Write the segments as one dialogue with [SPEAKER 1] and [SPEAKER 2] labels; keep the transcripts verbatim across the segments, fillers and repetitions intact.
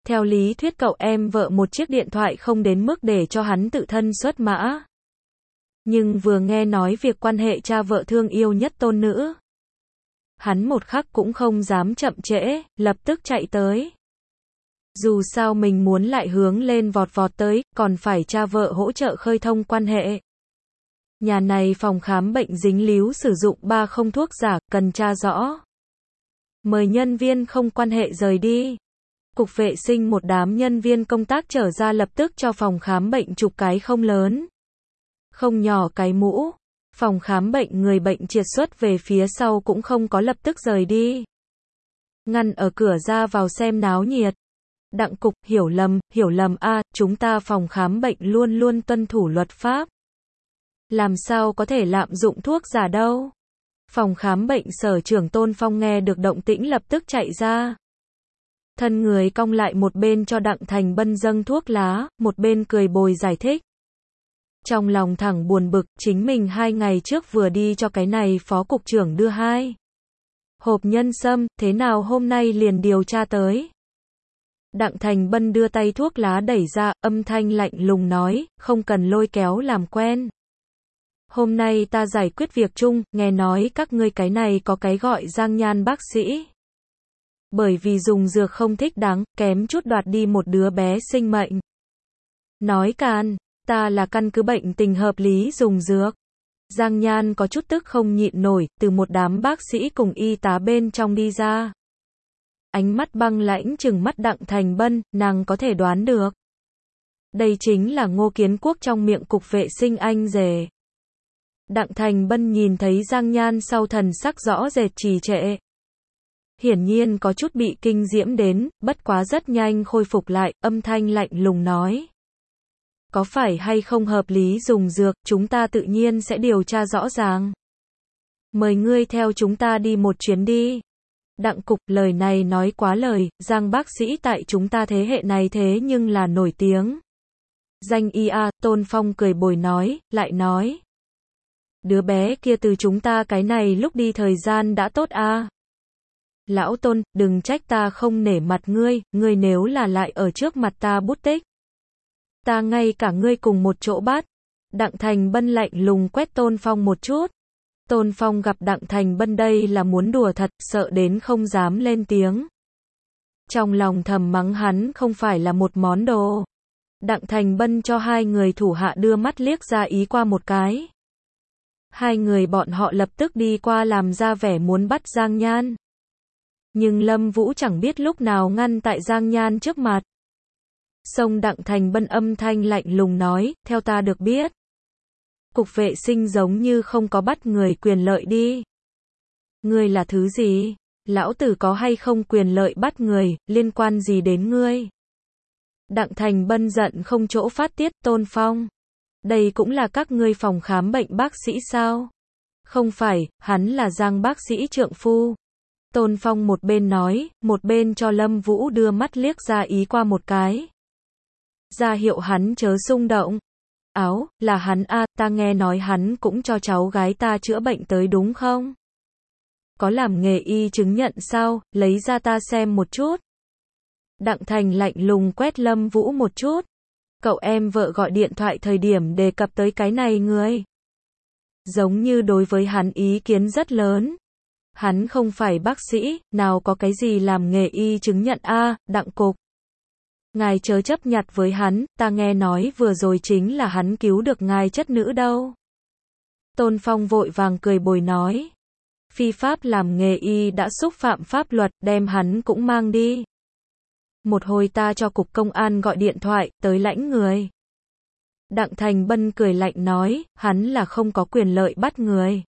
[SPEAKER 1] Theo lý thuyết cậu em vợ một chiếc điện thoại không đến mức để cho hắn tự thân xuất mã. Nhưng vừa nghe nói việc quan hệ cha vợ thương yêu nhất tôn nữ, hắn một khắc cũng không dám chậm trễ, lập tức chạy tới. Dù sao mình muốn lại hướng lên vọt vọt tới, còn phải cha vợ hỗ trợ khơi thông quan hệ. Nhà này phòng khám bệnh dính líu sử dụng ba không thuốc giả, cần tra rõ. Mời nhân viên không quan hệ rời đi. Cục vệ sinh một đám nhân viên công tác trở ra lập tức cho phòng khám bệnh chụp cái không lớn, không nhỏ cái mũ. Phòng khám bệnh người bệnh triệt xuất về phía sau cũng không có lập tức rời đi. Ngăn ở cửa ra vào xem náo nhiệt. Đặng cục, hiểu lầm, hiểu lầm a, à, chúng ta phòng khám bệnh luôn luôn tuân thủ luật pháp. Làm sao có thể lạm dụng thuốc giả đâu. Phòng khám bệnh sở trưởng Tôn Phong nghe được động tĩnh lập tức chạy ra. Thân người cong lại một bên cho Đặng Thành Bân dâng thuốc lá, một bên cười bồi giải thích. Trong lòng thẳng buồn bực, chính mình hai ngày trước vừa đi cho cái này phó cục trưởng đưa hai hộp nhân sâm, thế nào hôm nay liền điều tra tới. Đặng Thành Bân đưa tay thuốc lá đẩy ra, âm thanh lạnh lùng nói, không cần lôi kéo làm quen. Hôm nay ta giải quyết việc chung, nghe nói các ngươi cái này có cái gọi Giang Nhan bác sĩ. Bởi vì dùng dược không thích đáng, kém chút đoạt đi một đứa bé sinh mệnh. Nói càn, ta là căn cứ bệnh tình hợp lý dùng dược. Giang Nhan có chút tức không nhịn nổi, từ một đám bác sĩ cùng y tá bên trong đi ra. Ánh mắt băng lãnh trừng mắt Đặng Thành Bân, nàng có thể đoán được. Đây chính là Ngô Kiến Quốc trong miệng cục vệ sinh anh rể. Đặng Thành Bân nhìn thấy Giang Nhan sau thần sắc rõ rệt trì trệ. Hiển nhiên có chút bị kinh diễm đến, bất quá rất nhanh khôi phục lại, âm thanh lạnh lùng nói. Có phải hay không hợp lý dùng dược, chúng ta tự nhiên sẽ điều tra rõ ràng. Mời ngươi theo chúng ta đi một chuyến đi. Đặng cục, lời này nói quá lời, Giang bác sĩ tại chúng ta thế hệ này thế nhưng là nổi tiếng. Danh y a, Tôn Phong cười bồi nói, lại nói. Đứa bé kia từ chúng ta cái này lúc đi thời gian đã tốt a. À. Lão Tôn, đừng trách ta không nể mặt ngươi, ngươi nếu là lại ở trước mặt ta bút tích. Ta ngay cả ngươi cùng một chỗ bắt. Đặng Thành Bân lạnh lùng quét Tôn Phong một chút. Tôn Phong gặp Đặng Thành Bân đây là muốn đùa thật, sợ đến không dám lên tiếng. Trong lòng thầm mắng hắn không phải là một món đồ. Đặng Thành Bân cho hai người thủ hạ đưa mắt liếc ra ý qua một cái. Hai người bọn họ lập tức đi qua làm ra vẻ muốn bắt Giang Nhan. Nhưng Lâm Vũ chẳng biết lúc nào ngăn tại Giang Nhan trước mặt. Xông Đặng Thành Bân âm thanh lạnh lùng nói, theo ta được biết. Cục vệ sinh giống như không có bắt người quyền lợi đi. Ngươi là thứ gì? Lão tử có hay không quyền lợi bắt người, liên quan gì đến ngươi? Đặng Thành Bân giận không chỗ phát tiết. Tôn Phong. Đây cũng là các ngươi phòng khám bệnh bác sĩ sao? Không phải, hắn là Giang bác sĩ trượng phu. Tôn Phong một bên nói, một bên cho Lâm Vũ đưa mắt liếc ra ý qua một cái. Ra hiệu hắn chớ xung động. Áo, là hắn a, à, ta nghe nói hắn cũng cho cháu gái ta chữa bệnh tới đúng không? Có làm nghề y chứng nhận sao, lấy ra ta xem một chút. Đặng Thành lạnh lùng quét Lâm Vũ một chút. Cậu em vợ gọi điện thoại thời điểm đề cập tới cái này người. Giống như đối với hắn ý kiến rất lớn. Hắn không phải bác sĩ, nào có cái gì làm nghề y chứng nhận a, à, Đặng cục. Ngài chớ chấp nhặt với hắn, ta nghe nói vừa rồi chính là hắn cứu được ngài chất nữ đâu. Tôn Phong vội vàng cười bồi nói. Phi pháp làm nghề y đã xúc phạm pháp luật, đem hắn cũng mang đi. Một hồi ta cho cục công an gọi điện thoại, tới lãnh người. Đặng Thành Bân cười lạnh nói, hắn là không có quyền lợi bắt người.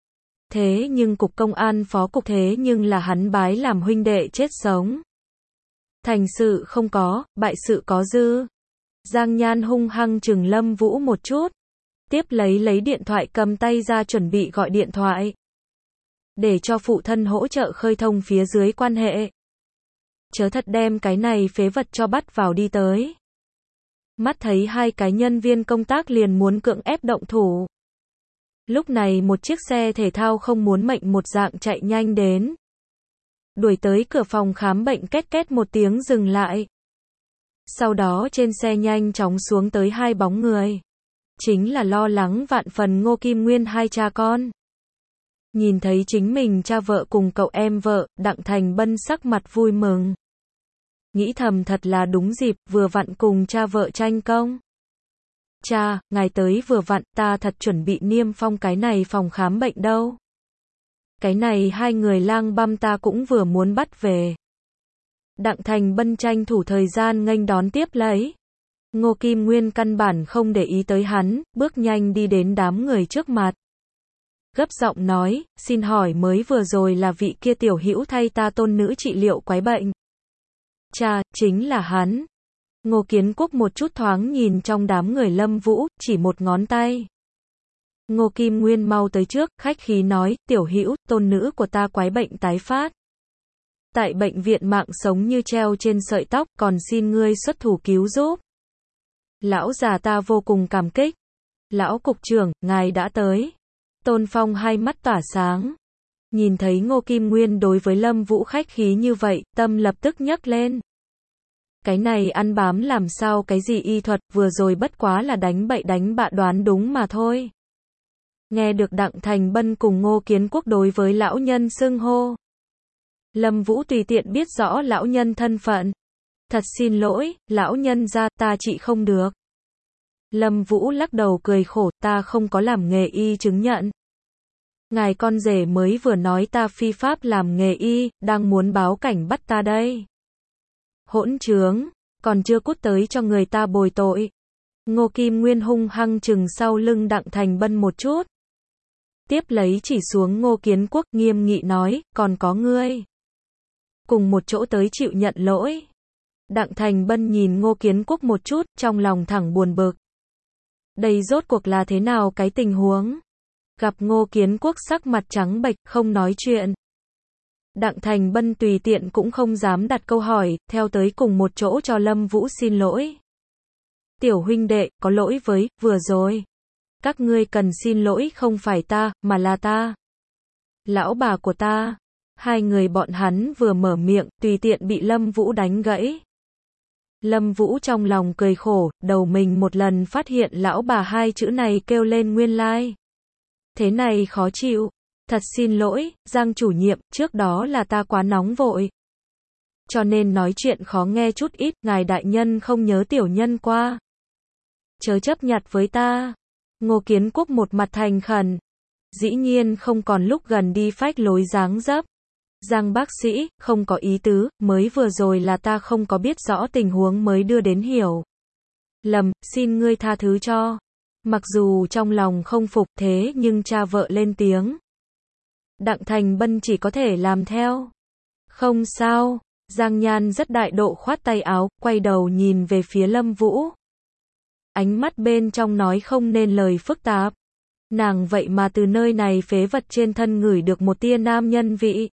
[SPEAKER 1] Thế nhưng cục công an phó cục thế nhưng là hắn bái làm huynh đệ chết sống. Thành sự không có, bại sự có dư. Giang Nhan hung hăng chừng Lâm Vũ một chút. Tiếp lấy lấy điện thoại cầm tay ra chuẩn bị gọi điện thoại. Để cho phụ thân hỗ trợ khơi thông phía dưới quan hệ. Chớ thật đem cái này phế vật cho bắt vào đi tới. Mắt thấy hai cái nhân viên công tác liền muốn cưỡng ép động thủ. Lúc này một chiếc xe thể thao không muốn mệnh một dạng chạy nhanh đến. Đuổi tới cửa phòng khám bệnh két két một tiếng dừng lại. Sau đó trên xe nhanh chóng xuống tới hai bóng người. Chính là lo lắng vạn phần Ngô Kim Nguyên hai cha con. Nhìn thấy chính mình cha vợ cùng cậu em vợ, Đặng Thành Bân sắc mặt vui mừng. Nghĩ thầm thật là đúng dịp, vừa vặn cùng cha vợ tranh công. Cha, ngài tới vừa vặn, ta thật chuẩn bị niêm phong cái này phòng khám bệnh đâu. Cái này hai người lang băm ta cũng vừa muốn bắt về. Đặng Thành Bân tranh thủ thời gian nghênh đón tiếp lấy. Ngô Kim Nguyên căn bản không để ý tới hắn, bước nhanh đi đến đám người trước mặt. Gấp giọng nói, xin hỏi mới vừa rồi là vị kia tiểu hữu thay ta tôn nữ trị liệu quái bệnh. Cha, chính là hắn. Ngô Kiến Quốc một chút thoáng nhìn trong đám người Lâm Vũ, chỉ một ngón tay. Ngô Kim Nguyên mau tới trước, khách khí nói, tiểu hữu, tôn nữ của ta quái bệnh tái phát. Tại bệnh viện mạng sống như treo trên sợi tóc, còn xin ngươi xuất thủ cứu giúp. Lão già ta vô cùng cảm kích. Lão cục trưởng, ngài đã tới. Tôn Phong hai mắt tỏa sáng. Nhìn thấy Ngô Kim Nguyên đối với Lâm Vũ khách khí như vậy, tâm lập tức nhấc lên. Cái này ăn bám làm sao cái gì y thuật, vừa rồi bất quá là đánh bậy đánh bạ đoán đúng mà thôi. Nghe được Đặng Thành Bân cùng Ngô Kiến Quốc đối với lão nhân xưng hô. Lâm Vũ tùy tiện biết rõ lão nhân thân phận. Thật xin lỗi, lão nhân gia, ta trị không được. Lâm Vũ lắc đầu cười khổ, ta không có làm nghề y chứng nhận. Ngài con rể mới vừa nói ta phi pháp làm nghề y, đang muốn báo cảnh bắt ta đây. Hỗn trướng, còn chưa cút tới cho người ta bồi tội. Ngô Kim Nguyên hung hăng chừng sau lưng Đặng Thành Bân một chút. Tiếp lấy chỉ xuống Ngô Kiến Quốc, nghiêm nghị nói, còn có ngươi. Cùng một chỗ tới chịu nhận lỗi. Đặng Thành Bân nhìn Ngô Kiến Quốc một chút, trong lòng thẳng buồn bực. Đây rốt cuộc là thế nào cái tình huống? Gặp Ngô Kiến Quốc sắc mặt trắng bệch, không nói chuyện. Đặng Thành Bân tùy tiện cũng không dám đặt câu hỏi, theo tới cùng một chỗ cho Lâm Vũ xin lỗi. Tiểu huynh đệ, có lỗi với, vừa rồi. Các ngươi cần xin lỗi không phải ta, mà là ta. Lão bà của ta. Hai người bọn hắn vừa mở miệng, tùy tiện bị Lâm Vũ đánh gãy. Lâm Vũ trong lòng cười khổ, đầu mình một lần phát hiện lão bà hai chữ này kêu lên nguyên lai. Thế này khó chịu. Thật xin lỗi, Giang chủ nhiệm, trước đó là ta quá nóng vội. Cho nên nói chuyện khó nghe chút ít, ngài đại nhân không nhớ tiểu nhân qua. Chớ chấp nhặt với ta. Ngô Kiến Quốc một mặt thành khẩn. Dĩ nhiên không còn lúc gần đi phách lối dáng dấp. Giang bác sĩ, không có ý tứ, mới vừa rồi là ta không có biết rõ tình huống mới đưa đến hiểu. Lầm, xin ngươi tha thứ cho. Mặc dù trong lòng không phục thế nhưng cha vợ lên tiếng. Đặng Thành Bân chỉ có thể làm theo. Không sao, Giang Nhan rất đại độ khoát tay áo, quay đầu nhìn về phía Lâm Vũ. Ánh mắt bên trong nói không nên lời phức tạp. Nàng vậy mà từ nơi này phế vật trên thân ngửi được một tia nam nhân vị.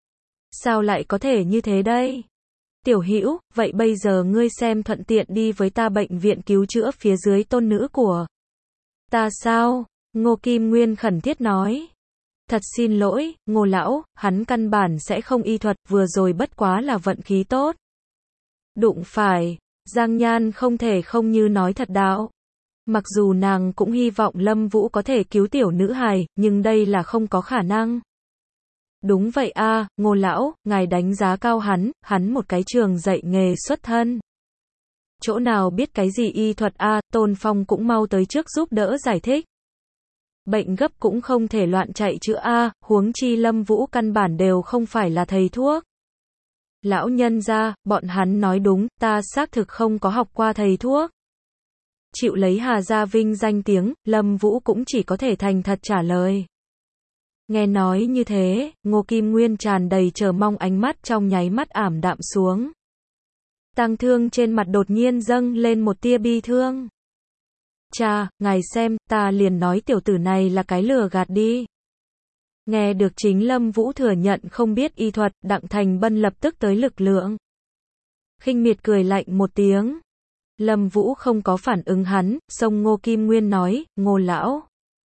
[SPEAKER 1] Sao lại có thể như thế đây? Tiểu Hữu, vậy bây giờ ngươi xem thuận tiện đi với ta bệnh viện cứu chữa phía dưới tôn nữ của ta sao? Ngô Kim Nguyên khẩn thiết nói. Thật xin lỗi, Ngô lão, hắn căn bản sẽ không y thuật, vừa rồi bất quá là vận khí tốt. Đụng phải, Giang Nhan không thể không như nói thật đạo. Mặc dù nàng cũng hy vọng Lâm Vũ có thể cứu tiểu nữ hài, nhưng đây là không có khả năng. Đúng vậy a, à, Ngô lão, ngài đánh giá cao hắn, hắn một cái trường dạy nghề xuất thân. Chỗ nào biết cái gì y thuật a, à, Tôn Phong cũng mau tới trước giúp đỡ giải thích. Bệnh gấp cũng không thể loạn chạy chữa a, à, huống chi Lâm Vũ căn bản đều không phải là thầy thuốc. Lão nhân gia, bọn hắn nói đúng, ta xác thực không có học qua thầy thuốc. Chịu lấy Hà Gia Vinh danh tiếng, Lâm Vũ cũng chỉ có thể thành thật trả lời. Nghe nói như thế, Ngô Kim Nguyên tràn đầy chờ mong ánh mắt trong nháy mắt ảm đạm xuống. Tang Thương trên mặt đột nhiên dâng lên một tia bi thương. Cha, ngài xem, ta liền nói tiểu tử này là cái lừa gạt đi. Nghe được chính Lâm Vũ thừa nhận không biết y thuật, Đặng Thành Bân lập tức tới lực lượng. Khinh miệt cười lạnh một tiếng. Lâm Vũ không có phản ứng hắn, xông Ngô Kim Nguyên nói, Ngô lão.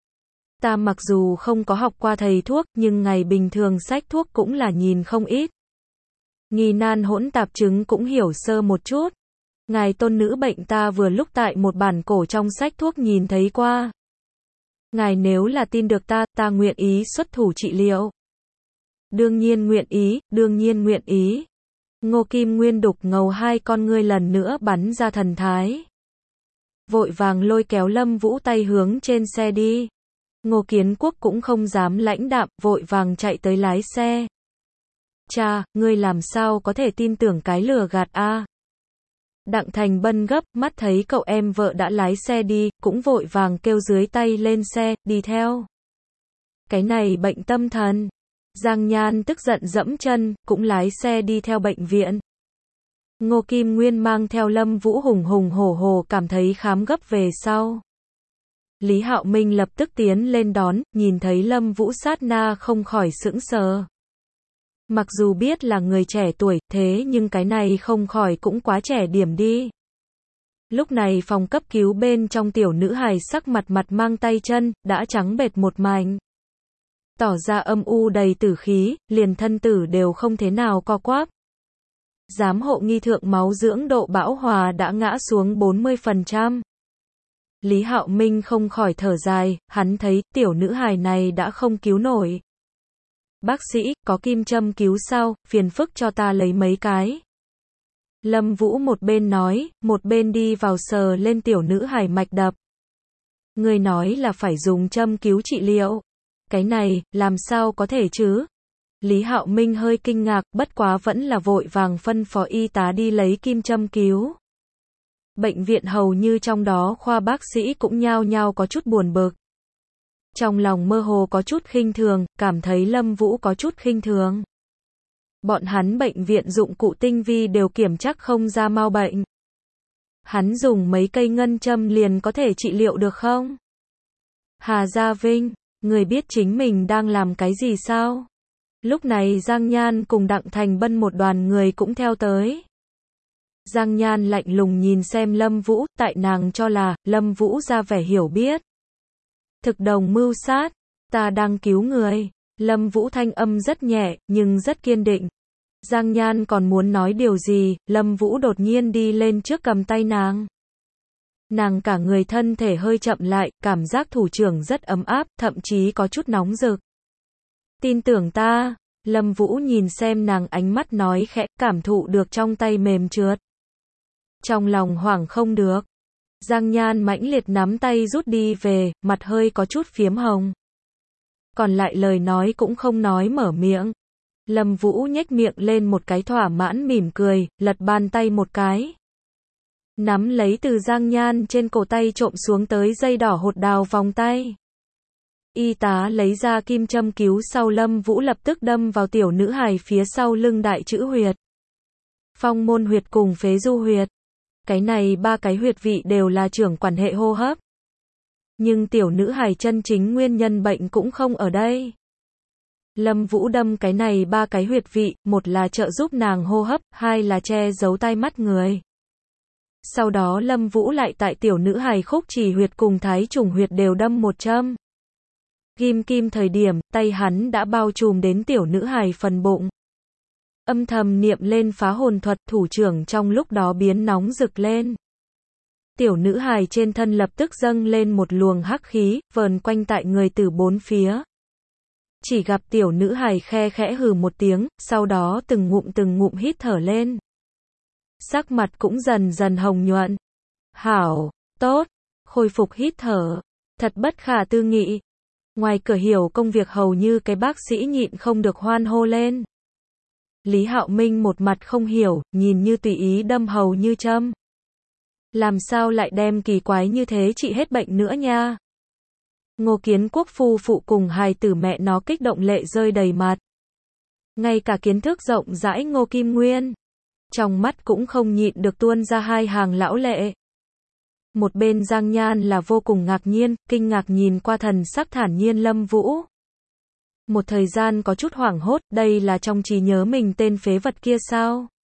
[SPEAKER 1] Ta mặc dù không có học qua thầy thuốc, nhưng ngày bình thường sách thuốc cũng là nhìn không ít. Nghi nan hỗn tạp chứng cũng hiểu sơ một chút. Ngài tôn nữ bệnh ta vừa lúc tại một bản cổ trong sách thuốc nhìn thấy qua. Ngài nếu là tin được ta, ta nguyện ý xuất thủ trị liệu. Đương nhiên nguyện ý, đương nhiên nguyện ý. Ngô Kim Nguyên đục ngầu hai con ngươi lần nữa bắn ra thần thái. Vội vàng lôi kéo Lâm Vũ tay hướng trên xe đi. Ngô Kiến Quốc cũng không dám lãnh đạm, vội vàng chạy tới lái xe. Cha, ngươi làm sao có thể tin tưởng cái lừa gạt a? Đặng Thành Bân gấp, mắt thấy cậu em vợ đã lái xe đi, cũng vội vàng kêu dưới tay lên xe, đi theo. Cái này bệnh tâm thần. Giang Nhan tức giận dẫm chân, cũng lái xe đi theo bệnh viện. Ngô Kim Nguyên mang theo Lâm Vũ hùng hùng hổ hổ cảm thấy khám gấp về sau. Lý Hạo Minh lập tức tiến lên đón, nhìn thấy Lâm Vũ sát na không khỏi sững sờ. Mặc dù biết là người trẻ tuổi, thế nhưng cái này không khỏi cũng quá trẻ điểm đi. Lúc này phòng cấp cứu bên trong tiểu nữ hài sắc mặt mặt mang tay chân, đã trắng bệch một mảnh. Tỏ ra âm u đầy tử khí, liền thân tử đều không thế nào co quắp. Giám hộ nghi thượng máu dưỡng độ bão hòa đã ngã xuống bốn mươi phần trăm. Lý Hạo Minh không khỏi thở dài, hắn thấy tiểu nữ hài này đã không cứu nổi. Bác sĩ, có kim châm cứu sao, phiền phức cho ta lấy mấy cái. Lâm Vũ một bên nói, một bên đi vào sờ lên tiểu nữ hài mạch đập. Người nói là phải dùng châm cứu trị liệu. Cái này, làm sao có thể chứ? Lý Hạo Minh hơi kinh ngạc, bất quá vẫn là vội vàng phân phó y tá đi lấy kim châm cứu. Bệnh viện hầu như trong đó khoa bác sĩ cũng nhao nhao có chút buồn bực. Trong lòng mơ hồ có chút khinh thường, cảm thấy Lâm Vũ có chút khinh thường. Bọn hắn bệnh viện dụng cụ tinh vi đều kiểm chắc không ra mau bệnh. Hắn dùng mấy cây ngân châm liền có thể trị liệu được không? Hà Gia Vinh, người biết chính mình đang làm cái gì sao? Lúc này Giang Nhan cùng Đặng Thành Bân một đoàn người cũng theo tới. Giang Nhan lạnh lùng nhìn xem Lâm Vũ, tại nàng cho là, Lâm Vũ ra vẻ hiểu biết. Thực đồng mưu sát, ta đang cứu người. Lâm Vũ thanh âm rất nhẹ, nhưng rất kiên định. Giang Nhan còn muốn nói điều gì, Lâm Vũ đột nhiên đi lên trước cầm tay nàng. Nàng cả người thân thể hơi chậm lại, cảm giác thủ trưởng rất ấm áp, thậm chí có chút nóng rực. Tin tưởng ta, Lâm Vũ nhìn xem nàng ánh mắt nói khẽ, cảm thụ được trong tay mềm trượt. Trong lòng hoảng không được. Giang Nhan mãnh liệt nắm tay rút đi về, mặt hơi có chút phiếm hồng. Còn lại lời nói cũng không nói mở miệng. Lâm Vũ nhếch miệng lên một cái thỏa mãn mỉm cười, lật bàn tay một cái. Nắm lấy từ Giang Nhan trên cổ tay trộm xuống tới dây đỏ hột đào vòng tay. Y tá lấy ra kim châm cứu sau Lâm Vũ lập tức đâm vào tiểu nữ hài phía sau lưng đại chữ huyệt. Phong môn huyệt cùng phế du huyệt. Cái này ba cái huyệt vị đều là trưởng quản hệ hô hấp. Nhưng tiểu nữ hài chân chính nguyên nhân bệnh cũng không ở đây. Lâm Vũ đâm cái này ba cái huyệt vị, một là trợ giúp nàng hô hấp, hai là che giấu tai mắt người. Sau đó Lâm Vũ lại tại tiểu nữ hài khúc chỉ huyệt cùng thái trùng huyệt đều đâm một châm. Ghim kim thời điểm, tay hắn đã bao trùm đến tiểu nữ hài phần bụng. Âm thầm niệm lên phá hồn thuật, thủ trưởng trong lúc đó biến nóng rực lên. Tiểu nữ hài trên thân lập tức dâng lên một luồng hắc khí, vờn quanh tại người từ bốn phía. Chỉ gặp tiểu nữ hài khe khẽ hừ một tiếng, sau đó từng ngụm từng ngụm hít thở lên. Sắc mặt cũng dần dần hồng nhuận. Hảo, tốt, khôi phục hít thở. Thật bất khả tư nghị. Ngoài cửa hiểu công việc hầu như cái bác sĩ nhịn không được hoan hô lên. Lý Hạo Minh một mặt không hiểu, nhìn như tùy ý đâm hầu như châm. Làm sao lại đem kỳ quái như thế trị hết bệnh nữa nha. Ngô Kiến Quốc phu phụ cùng hài tử mẹ nó kích động lệ rơi đầy mặt. Ngay cả kiến thức rộng rãi Ngô Kim Nguyên. Trong mắt cũng không nhịn được tuôn ra hai hàng lão lệ. Một bên Giang Nhan là vô cùng ngạc nhiên, kinh ngạc nhìn qua thần sắc thản nhiên Lâm Vũ. Một thời gian có chút hoảng hốt, đây là trong trí nhớ mình tên phế vật kia sao?